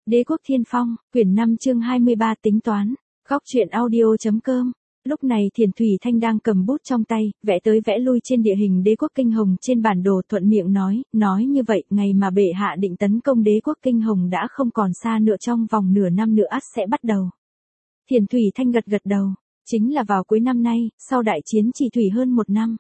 Đế quốc Thiên Phong, quyển 5 chương 23 tính toán, góc truyện audio.com. Lúc này Thiền Thủy Thanh đang cầm bút trong tay, vẽ tới vẽ lui trên địa hình đế quốc Kinh Hồng trên bản đồ, thuận miệng nói như vậy, ngày mà bệ hạ định tấn công đế quốc Kinh Hồng đã không còn xa nữa, trong vòng nửa năm nữa ắt sẽ bắt đầu. Thiền Thủy Thanh gật đầu, chính là vào cuối năm nay, sau đại chiến Chỉ Thủy hơn một năm.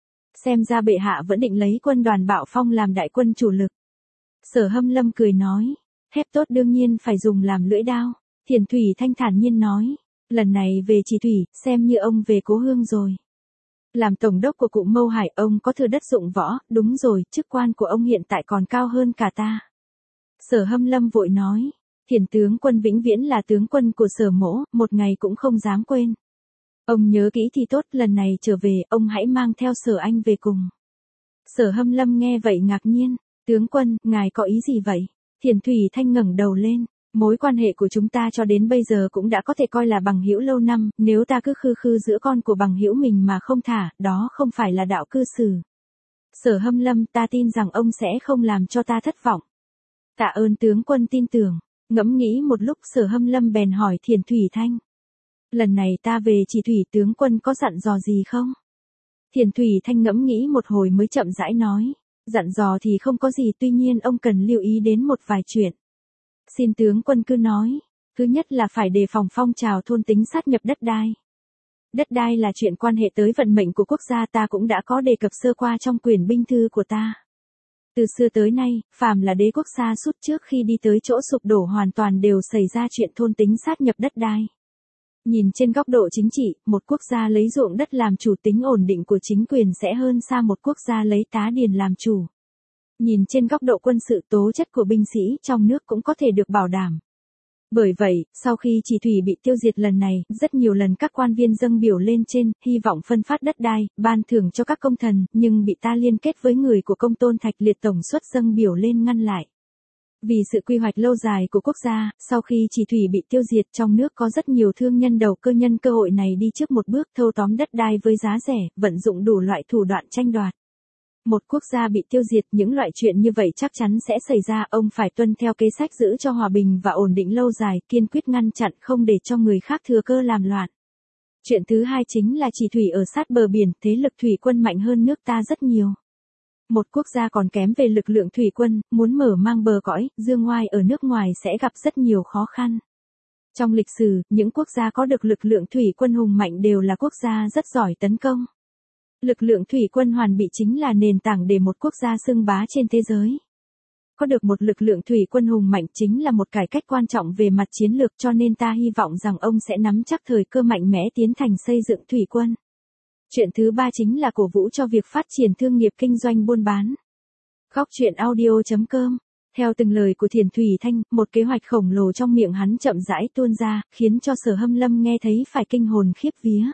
Xem ra bệ hạ vẫn định lấy quân đoàn Bạo Phong làm đại quân chủ lực. Sở Hâm Lâm cười nói, thép tốt đương nhiên phải dùng làm lưỡi đao. Thiền Thủy Thanh thản nhiên nói, lần này về Chỉ Thủy, xem như ông về cố hương rồi. Làm tổng đốc của cụ Mâu Hải, ông có thừa đất dụng võ, đúng rồi, chức quan của ông hiện tại còn cao hơn cả ta. Sở Hâm Lâm vội nói, Thiền tướng quân vĩnh viễn là tướng quân của Sở mỗ, một ngày cũng không dám quên. Ông nhớ kỹ thì tốt, lần này trở về, ông hãy mang theo Sở Anh về cùng. Sở Hâm Lâm nghe vậy ngạc nhiên, tướng quân, ngài có ý gì vậy? Thiền Thủy Thanh ngẩng đầu lên, mối quan hệ của chúng ta cho đến bây giờ cũng đã có thể coi là bằng hữu lâu năm, nếu ta cứ khư khư giữa con của bằng hữu mình mà không thả, đó không phải là đạo cư xử. Sở Hâm Lâm, ta tin rằng ông sẽ không làm cho ta thất vọng. Tạ ơn tướng quân tin tưởng. Ngẫm nghĩ một lúc, Sở Hâm Lâm bèn hỏi Thiền Thủy Thanh, lần này ta về Chỉ Thủy, tướng quân có dặn dò gì không? Thiền Thủy Thanh ngẫm nghĩ một hồi mới chậm rãi nói, dặn dò thì không có gì, tuy nhiên ông cần lưu ý đến một vài chuyện. Xin tướng quân cứ nói. Thứ nhất là phải đề phòng phong trào thôn tính sát nhập đất đai. Đất đai là chuyện quan hệ tới vận mệnh của quốc gia, ta cũng đã có đề cập sơ qua trong quyển binh thư của ta. Từ xưa tới nay, phàm là đế quốc xa sút trước khi đi tới chỗ sụp đổ hoàn toàn đều xảy ra chuyện thôn tính sát nhập đất đai. Nhìn trên góc độ chính trị, một quốc gia lấy ruộng đất làm chủ, tính ổn định của chính quyền sẽ hơn xa một quốc gia lấy tá điền làm chủ. Nhìn trên góc độ quân sự, tố chất của binh sĩ trong nước cũng có thể được bảo đảm. Bởi vậy, sau khi Chỉ Thủy bị tiêu diệt lần này, rất nhiều lần các quan viên dâng biểu lên trên, hy vọng phân phát đất đai, ban thưởng cho các công thần, nhưng bị ta liên kết với người của Công Tôn Thạch Liệt tổng suất dâng biểu lên ngăn lại. Vì sự quy hoạch lâu dài của quốc gia, sau khi Chỉ Thủy bị tiêu diệt, trong nước có rất nhiều thương nhân đầu cơ nhân cơ hội này đi trước một bước, thâu tóm đất đai với giá rẻ, vận dụng đủ loại thủ đoạn tranh đoạt. Một quốc gia bị tiêu diệt, những loại chuyện như vậy chắc chắn sẽ xảy ra, ông phải tuân theo kế sách giữ cho hòa bình và ổn định lâu dài, kiên quyết ngăn chặn không để cho người khác thừa cơ làm loạn. Chuyện thứ hai chính là Chỉ Thủy ở sát bờ biển, thế lực thủy quân mạnh hơn nước ta rất nhiều. Một quốc gia còn kém về lực lượng thủy quân, muốn mở mang bờ cõi, dương ngoai ở nước ngoài sẽ gặp rất nhiều khó khăn. Trong lịch sử, những quốc gia có được lực lượng thủy quân hùng mạnh đều là quốc gia rất giỏi tấn công. Lực lượng thủy quân hoàn bị chính là nền tảng để một quốc gia xưng bá trên thế giới. Có được một lực lượng thủy quân hùng mạnh chính là một cải cách quan trọng về mặt chiến lược, cho nên ta hy vọng rằng ông sẽ nắm chắc thời cơ mạnh mẽ tiến thành xây dựng thủy quân. Chuyện thứ ba chính là cổ vũ cho việc phát triển thương nghiệp kinh doanh buôn bán. Góc truyện audio.com. Theo từng lời của Thiền Thủy Thanh, một kế hoạch khổng lồ trong miệng hắn chậm rãi tuôn ra, khiến cho Sở Hâm Lâm nghe thấy phải kinh hồn khiếp vía.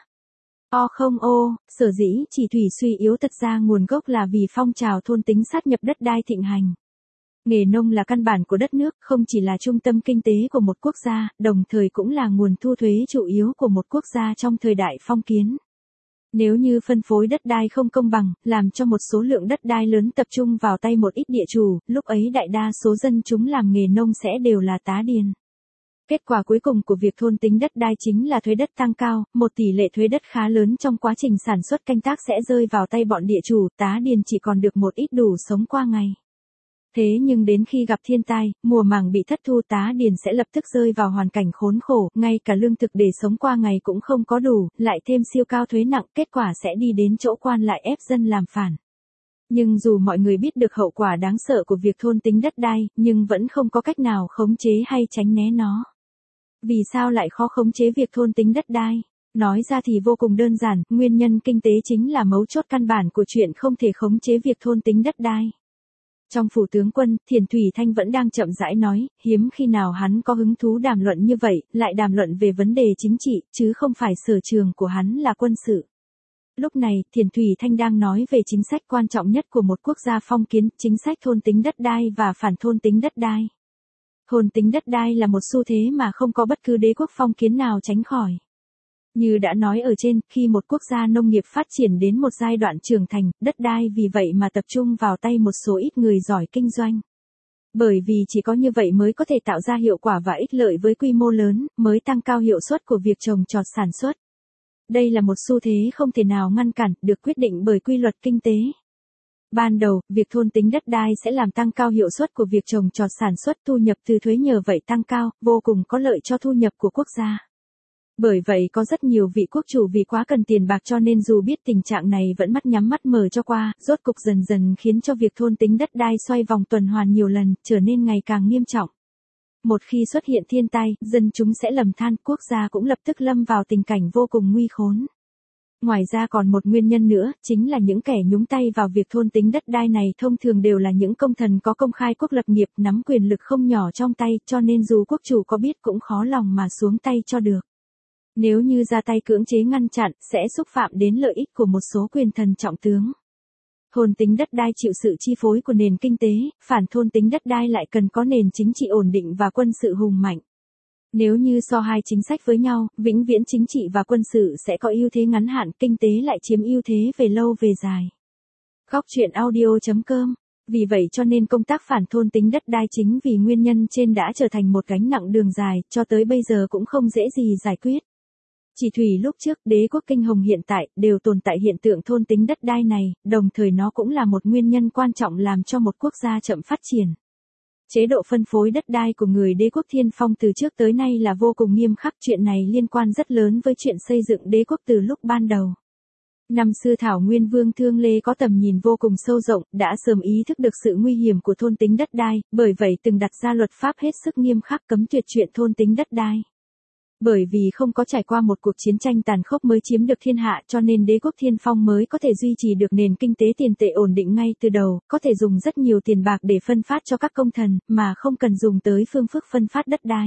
Sở dĩ Chỉ Thủy suy yếu thật ra nguồn gốc là vì phong trào thôn tính sát nhập đất đai thịnh hành. Nghề nông là căn bản của đất nước, không chỉ là trung tâm kinh tế của một quốc gia, đồng thời cũng là nguồn thu thuế chủ yếu của một quốc gia trong thời đại phong kiến. Nếu như phân phối đất đai không công bằng, làm cho một số lượng đất đai lớn tập trung vào tay một ít địa chủ, lúc ấy đại đa số dân chúng làm nghề nông sẽ đều là tá điền. Kết quả cuối cùng của việc thôn tính đất đai chính là thuế đất tăng cao, một tỷ lệ thuế đất khá lớn trong quá trình sản xuất canh tác sẽ rơi vào tay bọn địa chủ, tá điền chỉ còn được một ít đủ sống qua ngày. Thế nhưng đến khi gặp thiên tai, mùa màng bị thất thu, tá điền sẽ lập tức rơi vào hoàn cảnh khốn khổ, ngay cả lương thực để sống qua ngày cũng không có đủ, lại thêm siêu cao thuế nặng, kết quả sẽ đi đến chỗ quan lại ép dân làm phản. Nhưng dù mọi người biết được hậu quả đáng sợ của việc thôn tính đất đai, nhưng vẫn không có cách nào khống chế hay tránh né nó. Vì sao lại khó khống chế việc thôn tính đất đai? Nói ra thì vô cùng đơn giản, nguyên nhân kinh tế chính là mấu chốt căn bản của chuyện không thể khống chế việc thôn tính đất đai. Trong phủ tướng quân, Thiền Thủy Thanh vẫn đang chậm rãi nói, hiếm khi nào hắn có hứng thú đàm luận như vậy, lại đàm luận về vấn đề chính trị, chứ không phải sở trường của hắn là quân sự. Lúc này, Thiền Thủy Thanh đang nói về chính sách quan trọng nhất của một quốc gia phong kiến, chính sách thôn tính đất đai và phản thôn tính đất đai. Thôn tính đất đai là một xu thế mà không có bất cứ đế quốc phong kiến nào tránh khỏi. Như đã nói ở trên, khi một quốc gia nông nghiệp phát triển đến một giai đoạn trưởng thành, đất đai vì vậy mà tập trung vào tay một số ít người giỏi kinh doanh. Bởi vì chỉ có như vậy mới có thể tạo ra hiệu quả và ích lợi với quy mô lớn, mới tăng cao hiệu suất của việc trồng trọt sản xuất. Đây là một xu thế không thể nào ngăn cản, được quyết định bởi quy luật kinh tế. Ban đầu, việc thôn tính đất đai sẽ làm tăng cao hiệu suất của việc trồng trọt sản xuất, thu nhập từ thuế nhờ vậy tăng cao, vô cùng có lợi cho thu nhập của quốc gia. Bởi vậy có rất nhiều vị quốc chủ vì quá cần tiền bạc cho nên dù biết tình trạng này vẫn mắt nhắm mắt mở cho qua, rốt cục dần dần khiến cho việc thôn tính đất đai xoay vòng tuần hoàn nhiều lần, trở nên ngày càng nghiêm trọng. Một khi xuất hiện thiên tai, dân chúng sẽ lầm than, quốc gia cũng lập tức lâm vào tình cảnh vô cùng nguy khốn. Ngoài ra còn một nguyên nhân nữa, chính là những kẻ nhúng tay vào việc thôn tính đất đai này thông thường đều là những công thần có công khai quốc lập nghiệp, nắm quyền lực không nhỏ trong tay, cho nên dù quốc chủ có biết cũng khó lòng mà xuống tay cho được. Nếu như ra tay cưỡng chế ngăn chặn, sẽ xúc phạm đến lợi ích của một số quyền thần trọng tướng. Thôn tính đất đai chịu sự chi phối của nền kinh tế, phản thôn tính đất đai lại cần có nền chính trị ổn định và quân sự hùng mạnh. Nếu như so hai chính sách với nhau, vĩnh viễn chính trị và quân sự sẽ có ưu thế ngắn hạn, kinh tế lại chiếm ưu thế về lâu về dài. Góc truyện audio.com. Vì vậy cho nên công tác phản thôn tính đất đai chính vì nguyên nhân trên đã trở thành một gánh nặng đường dài, cho tới bây giờ cũng không dễ gì giải quyết. Chỉ thủy lúc trước, đế quốc Kinh Hồng hiện tại, đều tồn tại hiện tượng thôn tính đất đai này, đồng thời nó cũng là một nguyên nhân quan trọng làm cho một quốc gia chậm phát triển. Chế độ phân phối đất đai của người đế quốc Thiên Phong từ trước tới nay là vô cùng nghiêm khắc, chuyện này liên quan rất lớn với chuyện xây dựng đế quốc từ lúc ban đầu. Năm xưa Thảo Nguyên Vương Thương Lê có tầm nhìn vô cùng sâu rộng, đã sớm ý thức được sự nguy hiểm của thôn tính đất đai, bởi vậy từng đặt ra luật pháp hết sức nghiêm khắc cấm tuyệt chuyện thôn tính đất đai. Bởi vì không có trải qua một cuộc chiến tranh tàn khốc mới chiếm được thiên hạ cho nên đế quốc Thiên Phong mới có thể duy trì được nền kinh tế tiền tệ ổn định ngay từ đầu, có thể dùng rất nhiều tiền bạc để phân phát cho các công thần, mà không cần dùng tới phương thức phân phát đất đai.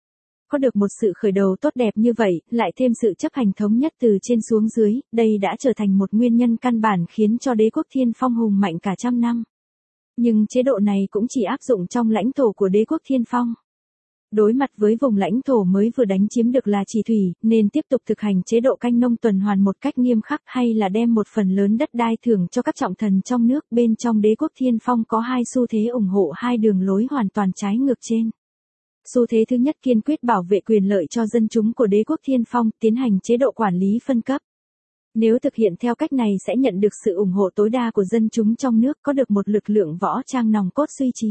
Có được một sự khởi đầu tốt đẹp như vậy, lại thêm sự chấp hành thống nhất từ trên xuống dưới, đây đã trở thành một nguyên nhân căn bản khiến cho đế quốc Thiên Phong hùng mạnh cả trăm năm. Nhưng chế độ này cũng chỉ áp dụng trong lãnh thổ của đế quốc Thiên Phong. Đối mặt với vùng lãnh thổ mới vừa đánh chiếm được là Chỉ Thủy, nên tiếp tục thực hành chế độ canh nông tuần hoàn một cách nghiêm khắc hay là đem một phần lớn đất đai thưởng cho các trọng thần trong nước. Bên trong đế quốc Thiên Phong có hai xu thế ủng hộ hai đường lối hoàn toàn trái ngược trên. Xu thế thứ nhất kiên quyết bảo vệ quyền lợi cho dân chúng của đế quốc Thiên Phong, tiến hành chế độ quản lý phân cấp. Nếu thực hiện theo cách này sẽ nhận được sự ủng hộ tối đa của dân chúng trong nước, có được một lực lượng võ trang nòng cốt duy trì.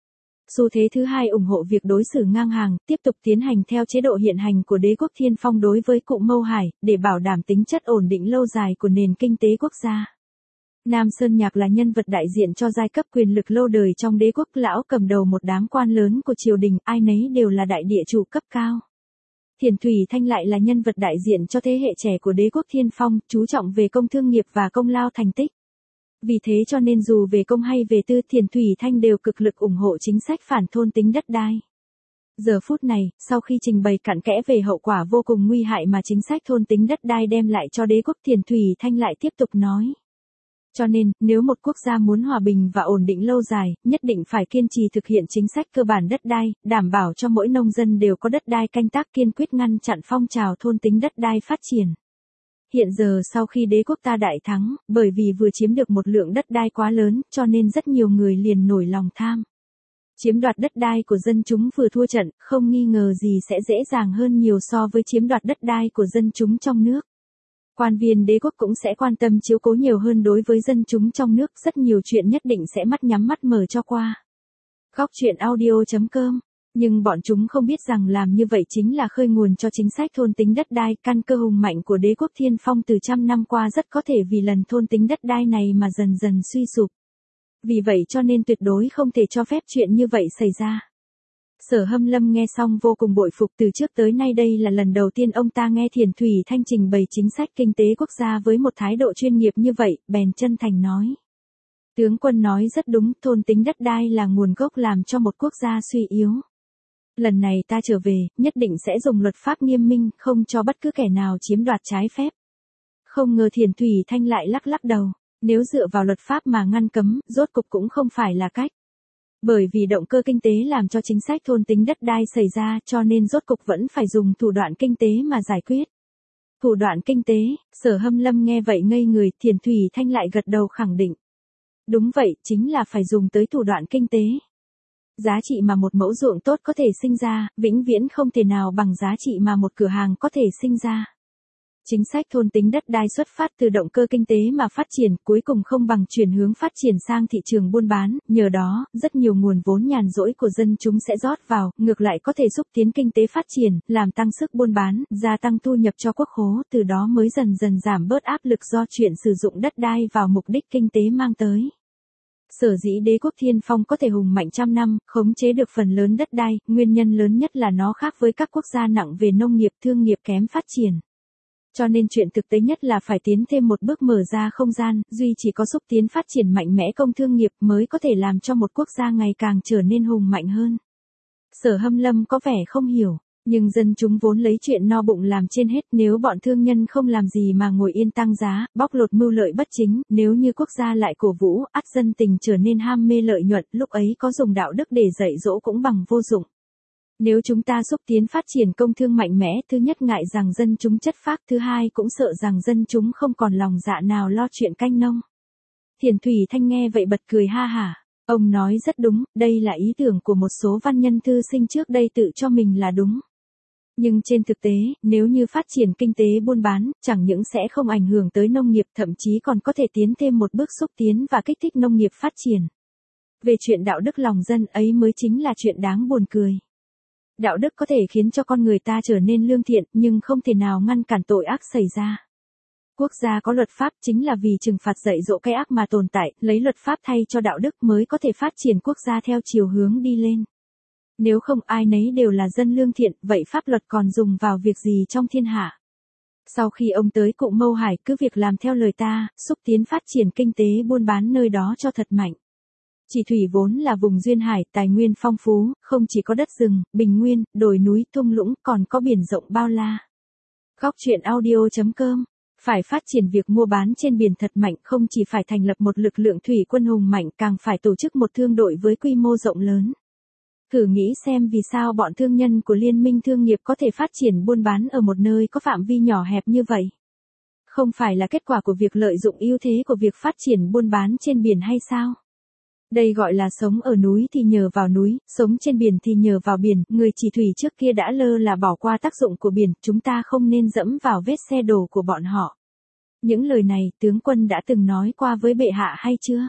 Xu thế thứ hai ủng hộ việc đối xử ngang hàng, tiếp tục tiến hành theo chế độ hiện hành của đế quốc Thiên Phong đối với Cụ Mâu Hải, để bảo đảm tính chất ổn định lâu dài của nền kinh tế quốc gia. Nam Sơn Nhạc là nhân vật đại diện cho giai cấp quyền lực lâu đời trong đế quốc, lão cầm đầu một đám quan lớn của triều đình, ai nấy đều là đại địa chủ cấp cao. Thiền Thủy Thanh lại là nhân vật đại diện cho thế hệ trẻ của đế quốc Thiên Phong, chú trọng về công thương nghiệp và công lao thành tích. Vì thế cho nên dù về công hay về tư, Thiền Thủy Thanh đều cực lực ủng hộ chính sách phản thôn tính đất đai. Giờ phút này, sau khi trình bày cặn kẽ về hậu quả vô cùng nguy hại mà chính sách thôn tính đất đai đem lại cho đế quốc, Thiền Thủy Thanh lại tiếp tục nói. Cho nên, nếu một quốc gia muốn hòa bình và ổn định lâu dài, nhất định phải kiên trì thực hiện chính sách cơ bản đất đai, đảm bảo cho mỗi nông dân đều có đất đai canh tác, kiên quyết ngăn chặn phong trào thôn tính đất đai phát triển. Hiện giờ sau khi đế quốc ta đại thắng, bởi vì vừa chiếm được một lượng đất đai quá lớn, cho nên rất nhiều người liền nổi lòng tham. Chiếm đoạt đất đai của dân chúng vừa thua trận, không nghi ngờ gì sẽ dễ dàng hơn nhiều so với chiếm đoạt đất đai của dân chúng trong nước. Quan viên đế quốc cũng sẽ quan tâm chiếu cố nhiều hơn đối với dân chúng trong nước, rất nhiều chuyện nhất định sẽ mắt nhắm mắt mở cho qua. Góc truyện audio.com. Nhưng bọn chúng không biết rằng làm như vậy chính là khơi nguồn cho chính sách thôn tính đất đai, căn cơ hùng mạnh của đế quốc Thiên Phong từ trăm năm qua rất có thể vì lần thôn tính đất đai này mà dần dần suy sụp. Vì vậy cho nên tuyệt đối không thể cho phép chuyện như vậy xảy ra. Sở Hâm Lâm nghe xong vô cùng bội phục, từ trước tới nay đây là lần đầu tiên ông ta nghe Thiền Thủy Thanh trình bày chính sách kinh tế quốc gia với một thái độ chuyên nghiệp như vậy, bèn chân thành nói. Tướng quân nói rất đúng, thôn tính đất đai là nguồn gốc làm cho một quốc gia suy yếu. Lần này ta trở về, nhất định sẽ dùng luật pháp nghiêm minh, không cho bất cứ kẻ nào chiếm đoạt trái phép. Không ngờ Thiền Thủy Thanh lại lắc lắc đầu, nếu dựa vào luật pháp mà ngăn cấm, rốt cục cũng không phải là cách. Bởi vì động cơ kinh tế làm cho chính sách thôn tính đất đai xảy ra, cho nên rốt cục vẫn phải dùng thủ đoạn kinh tế mà giải quyết. Thủ đoạn kinh tế, Sở Hâm Lâm nghe vậy ngây người, Thiền Thủy Thanh lại gật đầu khẳng định. Đúng vậy, chính là phải dùng tới thủ đoạn kinh tế. Giá trị mà một mẫu ruộng tốt có thể sinh ra, vĩnh viễn không thể nào bằng giá trị mà một cửa hàng có thể sinh ra. Chính sách thôn tính đất đai xuất phát từ động cơ kinh tế mà phát triển, cuối cùng không bằng chuyển hướng phát triển sang thị trường buôn bán, nhờ đó, rất nhiều nguồn vốn nhàn rỗi của dân chúng sẽ rót vào, ngược lại có thể giúp tiến kinh tế phát triển, làm tăng sức buôn bán, gia tăng thu nhập cho quốc khố, từ đó mới dần dần giảm bớt áp lực do chuyện sử dụng đất đai vào mục đích kinh tế mang tới. Sở dĩ đế quốc Thiên Phong có thể hùng mạnh trăm năm, khống chế được phần lớn đất đai, nguyên nhân lớn nhất là nó khác với các quốc gia nặng về nông nghiệp, thương nghiệp kém phát triển. Cho nên chuyện thực tế nhất là phải tiến thêm một bước mở ra không gian, duy chỉ có xúc tiến phát triển mạnh mẽ công thương nghiệp mới có thể làm cho một quốc gia ngày càng trở nên hùng mạnh hơn. Sở Hâm Lâm có vẻ không hiểu, nhưng dân chúng vốn lấy chuyện no bụng làm trên hết, nếu bọn thương nhân không làm gì mà ngồi yên tăng giá, bóc lột mưu lợi bất chính, nếu như quốc gia lại cổ vũ, ắt dân tình trở nên ham mê lợi nhuận, lúc ấy có dùng đạo đức để dạy dỗ cũng bằng vô dụng. Nếu chúng ta xúc tiến phát triển công thương mạnh mẽ, thứ nhất ngại rằng dân chúng chất phác, thứ hai cũng sợ rằng dân chúng không còn lòng dạ nào lo chuyện canh nông. Thiền Thủy Thanh nghe vậy bật cười ha hả. Ông nói rất đúng, đây là ý tưởng của một số văn nhân thư sinh trước đây tự cho mình là đúng. Nhưng trên thực tế, nếu như phát triển kinh tế buôn bán, chẳng những sẽ không ảnh hưởng tới nông nghiệp, thậm chí còn có thể tiến thêm một bước xúc tiến và kích thích nông nghiệp phát triển. Về chuyện đạo đức lòng dân ấy mới chính là chuyện đáng buồn cười. Đạo đức có thể khiến cho con người ta trở nên lương thiện, nhưng không thể nào ngăn cản tội ác xảy ra. Quốc gia có luật pháp chính là vì trừng phạt dạy dỗ cái ác mà tồn tại, lấy luật pháp thay cho đạo đức mới có thể phát triển quốc gia theo chiều hướng đi lên. Nếu không ai nấy đều là dân lương thiện, vậy pháp luật còn dùng vào việc gì trong thiên hạ? Sau khi ông tới Cụ Mâu Hải, cứ việc làm theo lời ta, xúc tiến phát triển kinh tế buôn bán nơi đó cho thật mạnh. Chỉ thủy vốn là vùng duyên hải, tài nguyên phong phú, không chỉ có đất rừng, bình nguyên, đồi núi, thung lũng, còn có biển rộng bao la. Góc truyện audio.com. Phải phát triển việc mua bán trên biển thật mạnh, không chỉ phải thành lập một lực lượng thủy quân hùng mạnh, càng phải tổ chức một thương đội với quy mô rộng lớn. Thử nghĩ xem vì sao bọn thương nhân của Liên minh thương nghiệp có thể phát triển buôn bán ở một nơi có phạm vi nhỏ hẹp như vậy. Không phải là kết quả của việc lợi dụng ưu thế của việc phát triển buôn bán trên biển hay sao? Đây gọi là sống ở núi thì nhờ vào núi, sống trên biển thì nhờ vào biển, người chỉ thủy trước kia đã lơ là bỏ qua tác dụng của biển, chúng ta không nên dẫm vào vết xe đổ của bọn họ. Những lời này tướng quân đã từng nói qua với bệ hạ hay chưa?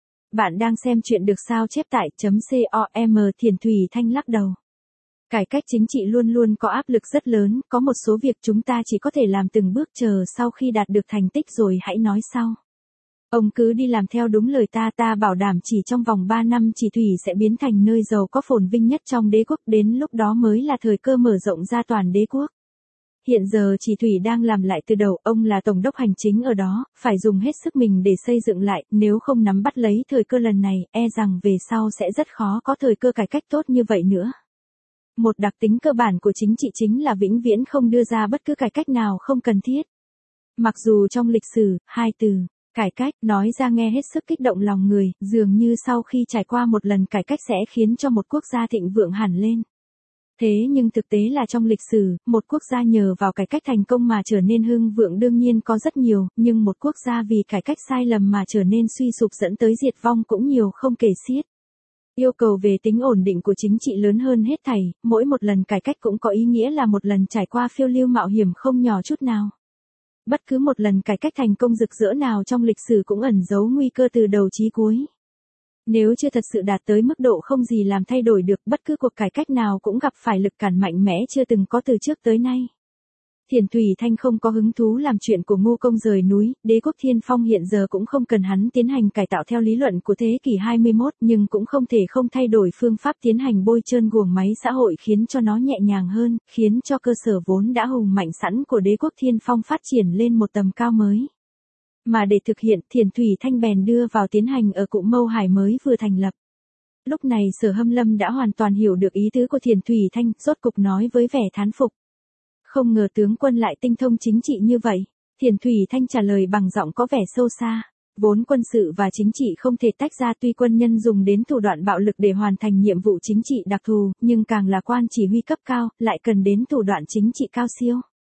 Bạn đang xem chuyện được sao chép tại .com. Thiền Thủy Thanh lắc đầu. Cải cách chính trị luôn luôn có áp lực rất lớn, có một số việc chúng ta chỉ có thể làm từng bước, chờ sau khi đạt được thành tích rồi hãy nói sau. Ông cứ đi làm theo đúng lời ta bảo đảm chỉ trong vòng 3 năm Chỉ Thủy sẽ biến thành nơi giàu có phồn vinh nhất trong đế quốc, đến lúc đó mới là thời cơ mở rộng ra toàn đế quốc. Hiện giờ Chỉ Thủy đang làm lại từ đầu, ông là tổng đốc hành chính ở đó, phải dùng hết sức mình để xây dựng lại, nếu không nắm bắt lấy thời cơ lần này, e rằng về sau sẽ rất khó có thời cơ cải cách tốt như vậy nữa. Một đặc tính cơ bản của chính trị chính là vĩnh viễn không đưa ra bất cứ cải cách nào không cần thiết. Mặc dù trong lịch sử, hai từ cải cách nói ra nghe hết sức kích động lòng người, dường như sau khi trải qua một lần cải cách sẽ khiến cho một quốc gia thịnh vượng hẳn lên. Thế nhưng thực tế là trong lịch sử, một quốc gia nhờ vào cải cách thành công mà trở nên hưng vượng đương nhiên có rất nhiều, nhưng một quốc gia vì cải cách sai lầm mà trở nên suy sụp dẫn tới diệt vong cũng nhiều không kể xiết. Yêu cầu về tính ổn định của chính trị lớn hơn hết thảy, mỗi một lần cải cách cũng có ý nghĩa là một lần trải qua phiêu lưu mạo hiểm không nhỏ chút nào. Bất cứ một lần cải cách thành công rực rỡ nào trong lịch sử cũng ẩn giấu nguy cơ từ đầu chí cuối. Nếu chưa thật sự đạt tới mức độ không gì làm thay đổi được, bất cứ cuộc cải cách nào cũng gặp phải lực cản mạnh mẽ chưa từng có từ trước tới nay. Thiền Thủy Thanh không có hứng thú làm chuyện của ngu công rời núi, đế quốc Thiên Phong hiện giờ cũng không cần hắn tiến hành cải tạo theo lý luận của thế kỷ 21, nhưng cũng không thể không thay đổi phương pháp tiến hành bôi trơn guồng máy xã hội khiến cho nó nhẹ nhàng hơn, khiến cho cơ sở vốn đã hùng mạnh sẵn của đế quốc Thiên Phong phát triển lên một tầm cao mới. Mà để thực hiện, Thiền Thủy Thanh bèn đưa vào tiến hành ở Cụ Mâu Hải mới vừa thành lập. Lúc này Sở Hâm Lâm đã hoàn toàn hiểu được ý tứ của Thiền Thủy Thanh, rốt cục nói với vẻ thán phục. Không ngờ tướng quân lại tinh thông chính trị như vậy. Thiền Thủy Thanh trả lời bằng giọng có vẻ sâu xa. Vốn quân sự và chính trị không thể tách ra, tuy quân nhân dùng đến thủ đoạn bạo lực để hoàn thành nhiệm vụ chính trị đặc thù, nhưng càng là quan chỉ huy cấp cao, lại cần đến thủ đoạn chính trị cao siêu.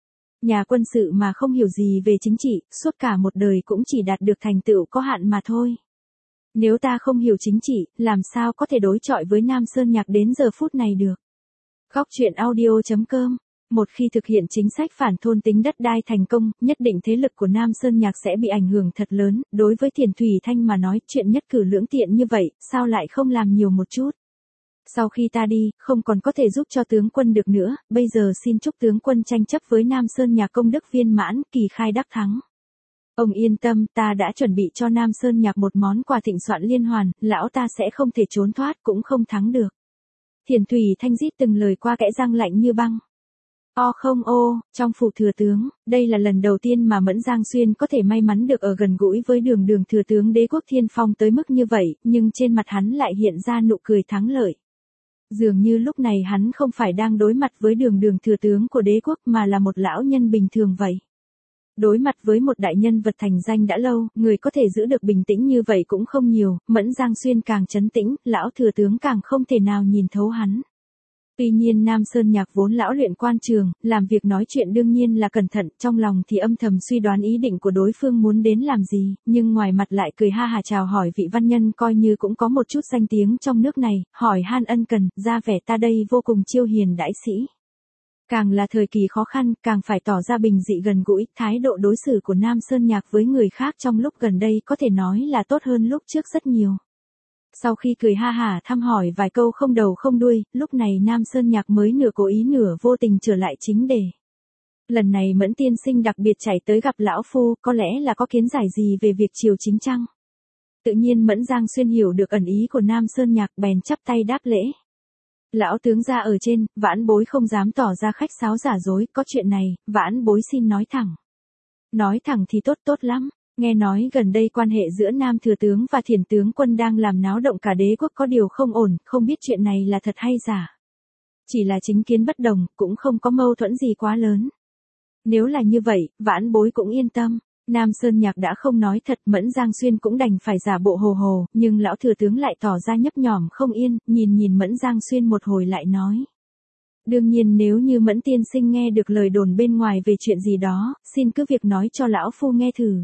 Nhà quân sự mà không hiểu gì về chính trị, suốt cả một đời cũng chỉ đạt được thành tựu có hạn mà thôi. Nếu ta không hiểu chính trị, làm sao có thể đối chọi với Nam Sơn Nhạc đến giờ phút này được. Góc truyện audio.com. Một khi thực hiện chính sách phản thôn tính đất đai thành công, nhất định thế lực của Nam Sơn Nhạc sẽ bị ảnh hưởng thật lớn, đối với Thiền Thủy Thanh mà nói chuyện nhất cử lưỡng tiện như vậy, sao lại không làm nhiều một chút. Sau khi ta đi, không còn có thể giúp cho tướng quân được nữa, bây giờ xin chúc tướng quân tranh chấp với Nam Sơn Nhạc công đức viên mãn, kỳ khai đắc thắng. Ông yên tâm, ta đã chuẩn bị cho Nam Sơn Nhạc một món quà thịnh soạn liên hoàn, lão ta sẽ không thể trốn thoát cũng không thắng được. Thiền Thủy Thanh rít từng lời qua kẽ răng lạnh như băng. Không trong phủ thừa tướng, đây là lần đầu tiên mà Mẫn Giang Xuyên có thể may mắn được ở gần gũi với đường đường thừa tướng Đế quốc Thiên Phong tới mức như vậy, nhưng trên mặt hắn lại hiện ra nụ cười thắng lợi. Dường như lúc này hắn không phải đang đối mặt với đường đường thừa tướng của đế quốc mà là một lão nhân bình thường vậy. Đối mặt với một đại nhân vật thành danh đã lâu, người có thể giữ được bình tĩnh như vậy cũng không nhiều, Mẫn Giang Xuyên càng trấn tĩnh, lão thừa tướng càng không thể nào nhìn thấu hắn. Tuy nhiên Nam Sơn Nhạc vốn lão luyện quan trường, làm việc nói chuyện đương nhiên là cẩn thận, trong lòng thì âm thầm suy đoán ý định của đối phương muốn đến làm gì, nhưng ngoài mặt lại cười ha hà chào hỏi vị văn nhân coi như cũng có một chút danh tiếng trong nước này, hỏi han ân cần, ra vẻ ta đây vô cùng chiêu hiền đãi sĩ. Càng là thời kỳ khó khăn, càng phải tỏ ra bình dị gần gũi, thái độ đối xử của Nam Sơn Nhạc với người khác trong lúc gần đây có thể nói là tốt hơn lúc trước rất nhiều. Sau khi cười ha hả thăm hỏi vài câu không đầu không đuôi, lúc này Nam Sơn Nhạc mới nửa cố ý nửa vô tình trở lại chính đề. Lần này Mẫn tiên sinh đặc biệt chạy tới gặp lão phu, có lẽ là có kiến giải gì về việc triều chính chăng? Tự nhiên Mẫn Giang Xuyên hiểu được ẩn ý của Nam Sơn Nhạc bèn chắp tay đáp lễ. Lão tướng gia ở trên, vãn bối không dám tỏ ra khách sáo giả dối, có chuyện này, vãn bối xin nói thẳng. Nói thẳng thì tốt lắm. Nghe nói gần đây quan hệ giữa Nam Thừa Tướng và Thiền Tướng Quân đang làm náo động cả đế quốc có điều không ổn, không biết chuyện này là thật hay giả. Chỉ là chính kiến bất đồng, cũng không có mâu thuẫn gì quá lớn. Nếu là như vậy, vãn bối cũng yên tâm. Nam Sơn Nhạc đã không nói thật, Mẫn Giang Xuyên cũng đành phải giả bộ hồ hồ, nhưng lão thừa tướng lại tỏ ra nhấp nhỏm không yên, nhìn Mẫn Giang Xuyên một hồi lại nói. Đương nhiên nếu như Mẫn tiên sinh nghe được lời đồn bên ngoài về chuyện gì đó, xin cứ việc nói cho lão phu nghe thử.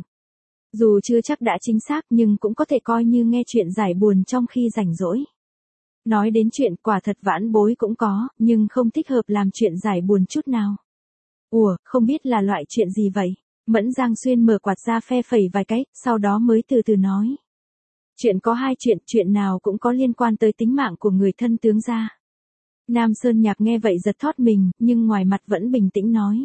Dù chưa chắc đã chính xác nhưng cũng có thể coi như nghe chuyện giải buồn trong khi rảnh rỗi. Nói đến chuyện quả thật vãn bối cũng có, nhưng không thích hợp làm chuyện giải buồn chút nào. Không biết là loại chuyện gì vậy? Mẫn Giang Xuyên mở quạt ra phe phẩy vài cái, sau đó mới từ từ nói. Chuyện có hai chuyện nào cũng có liên quan tới tính mạng của người thân tướng gia. Nam Sơn Nhạc nghe vậy giật thót mình, nhưng ngoài mặt vẫn bình tĩnh nói.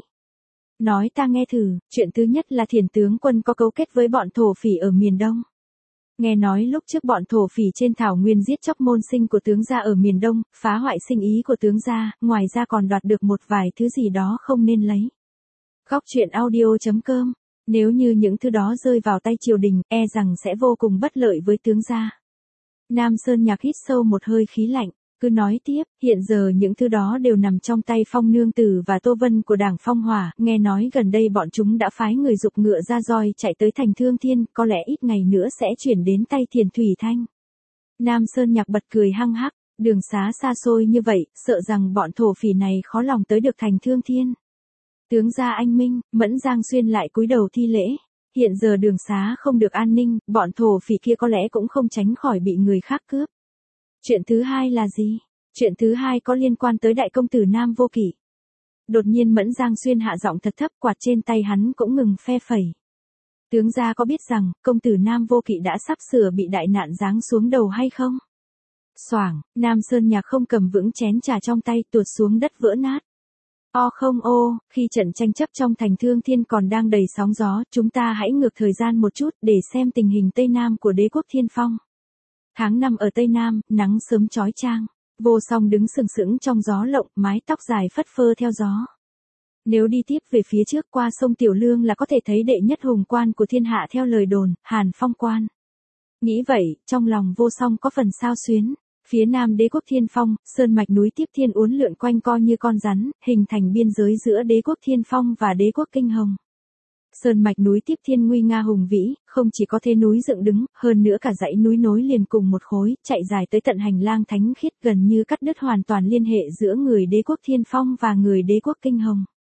Nói ta nghe thử, chuyện thứ nhất là Thiền Tướng Quân có cấu kết với bọn thổ phỉ ở miền Đông. Nghe nói lúc trước bọn thổ phỉ trên thảo nguyên giết chóc môn sinh của tướng gia ở miền Đông, phá hoại sinh ý của tướng gia, ngoài ra còn đoạt được một vài thứ gì đó không nên lấy. Góc truyện audio.com. Nếu như những thứ đó rơi vào tay triều đình, e rằng sẽ vô cùng bất lợi với tướng gia. Nam Sơn Nhạc hít sâu một hơi khí lạnh. Cứ nói tiếp, hiện giờ những thứ đó đều nằm trong tay Phong Nương Tử và Tô Vân của Đảng Phong Hỏa, nghe nói gần đây bọn chúng đã phái người giục ngựa ra roi chạy tới thành Thương Thiên, có lẽ ít ngày nữa sẽ chuyển đến tay Thiền Thủy Thanh. Nam Sơn Nhạc bật cười hăng hắc, đường xá xa xôi như vậy, sợ rằng bọn thổ phỉ này khó lòng tới được thành Thương Thiên. Tướng gia anh minh, Mẫn Giang Xuyên lại cúi đầu thi lễ. Hiện giờ đường xá không được an ninh, bọn thổ phỉ kia có lẽ cũng không tránh khỏi bị người khác cướp. Chuyện thứ hai là gì? Chuyện thứ hai có liên quan tới đại công tử Nam Vô Kỵ. Đột nhiên Mẫn Giang Xuyên hạ giọng thật thấp, quạt trên tay hắn cũng ngừng phe phẩy. Tướng gia có biết rằng, công tử Nam Vô Kỵ đã sắp sửa bị đại nạn giáng xuống đầu hay không? Xoảng, Nam Sơn Nhạc không cầm vững chén trà trong tay, tuột xuống đất vỡ nát. Khi trận tranh chấp trong thành Thương Thiên còn đang đầy sóng gió, chúng ta hãy ngược thời gian một chút để xem tình hình Tây Nam của đế quốc Thiên Phong. Tháng 5 ở Tây Nam, nắng sớm chói chang, Vô Song đứng sừng sững trong gió lộng, mái tóc dài phất phơ theo gió. Nếu đi tiếp về phía trước qua sông Tiểu Lương là có thể thấy đệ nhất hùng quan của thiên hạ theo lời đồn, Hàn Phong Quan. Nghĩ vậy, trong lòng Vô Song có phần xao xuyến. Phía nam đế quốc Thiên Phong, sơn mạch núi Tiếp Thiên uốn lượn quanh co như con rắn, hình thành biên giới giữa đế quốc Thiên Phong và đế quốc Kinh Hồng. Sơn mạch núi Tiếp Thiên nguy nga hùng vĩ, không chỉ có thế núi dựng đứng, hơn nữa cả dãy núi nối liền cùng một khối, chạy dài tới tận hành lang thánh khiết, gần như cắt đứt hoàn toàn liên hệ giữa người đế quốc Thiên Phong và người đế quốc Kinh Hồng.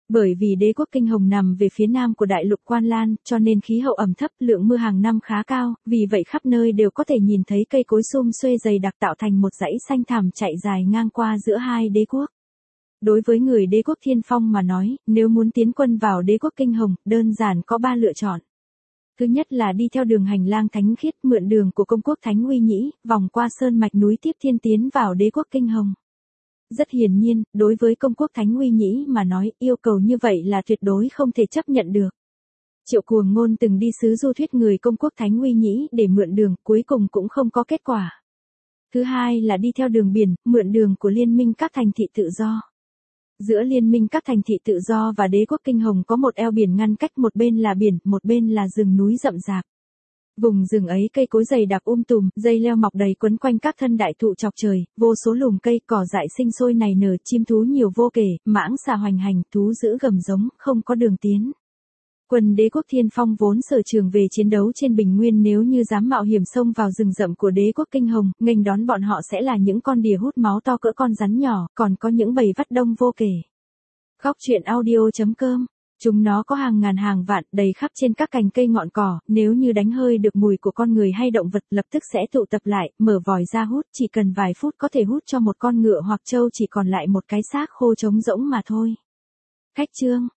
Bởi vì đế quốc Kinh Hồng nằm về phía nam của đại lục Quan Lan, cho nên khí hậu ẩm thấp, lượng mưa hàng năm khá cao, vì vậy khắp nơi đều có thể nhìn thấy cây cối sum xuê dày đặc tạo thành một dãy xanh thẳm chạy dài ngang qua giữa hai đế quốc. Đối với người đế quốc Thiên Phong mà nói, nếu muốn tiến quân vào đế quốc Kinh Hồng, đơn giản có 3 lựa chọn. Thứ nhất là đi theo đường hành lang thánh khiết, mượn đường của công quốc Thánh Uy Nhĩ, vòng qua sơn mạch núi Tiếp Thiên tiến vào đế quốc Kinh Hồng. Rất hiển nhiên, đối với công quốc Thánh Uy Nhĩ mà nói, yêu cầu như vậy là tuyệt đối không thể chấp nhận được. Triệu Cuồng Ngôn từng đi sứ du thuyết người công quốc Thánh Uy Nhĩ để mượn đường, cuối cùng cũng không có kết quả. Thứ hai là đi theo đường biển, mượn đường của liên minh các thành thị tự do. Giữa liên minh các thành thị tự do và đế quốc Kinh Hồng có một eo biển ngăn cách, một bên là biển, một bên là rừng núi rậm rạp. Vùng rừng ấy cây cối dày đặc tùm, dây leo mọc đầy quấn quanh các thân đại thụ chọc trời, vô số lùm cây, cỏ dại sinh sôi nảy nở, chim thú nhiều vô kể, mãng xà hoành hành, thú dữ gầm giống, không có đường tiến. Quân đế quốc Thiên Phong vốn sở trường về chiến đấu trên bình nguyên, nếu như dám mạo hiểm xông vào rừng rậm của đế quốc Kinh Hồng, nghênh đón bọn họ sẽ là những con đỉa hút máu to cỡ con rắn nhỏ, còn có những bầy vắt đông vô kể. Góc truyện audio.com. Chúng nó có hàng ngàn hàng vạn, đầy khắp trên các cành cây ngọn cỏ, nếu như đánh hơi được mùi của con người hay động vật, lập tức sẽ tụ tập lại, mở vòi ra hút, chỉ cần vài phút có thể hút cho một con ngựa hoặc trâu chỉ còn lại một cái xác khô trống rỗng mà thôi. Khách chương.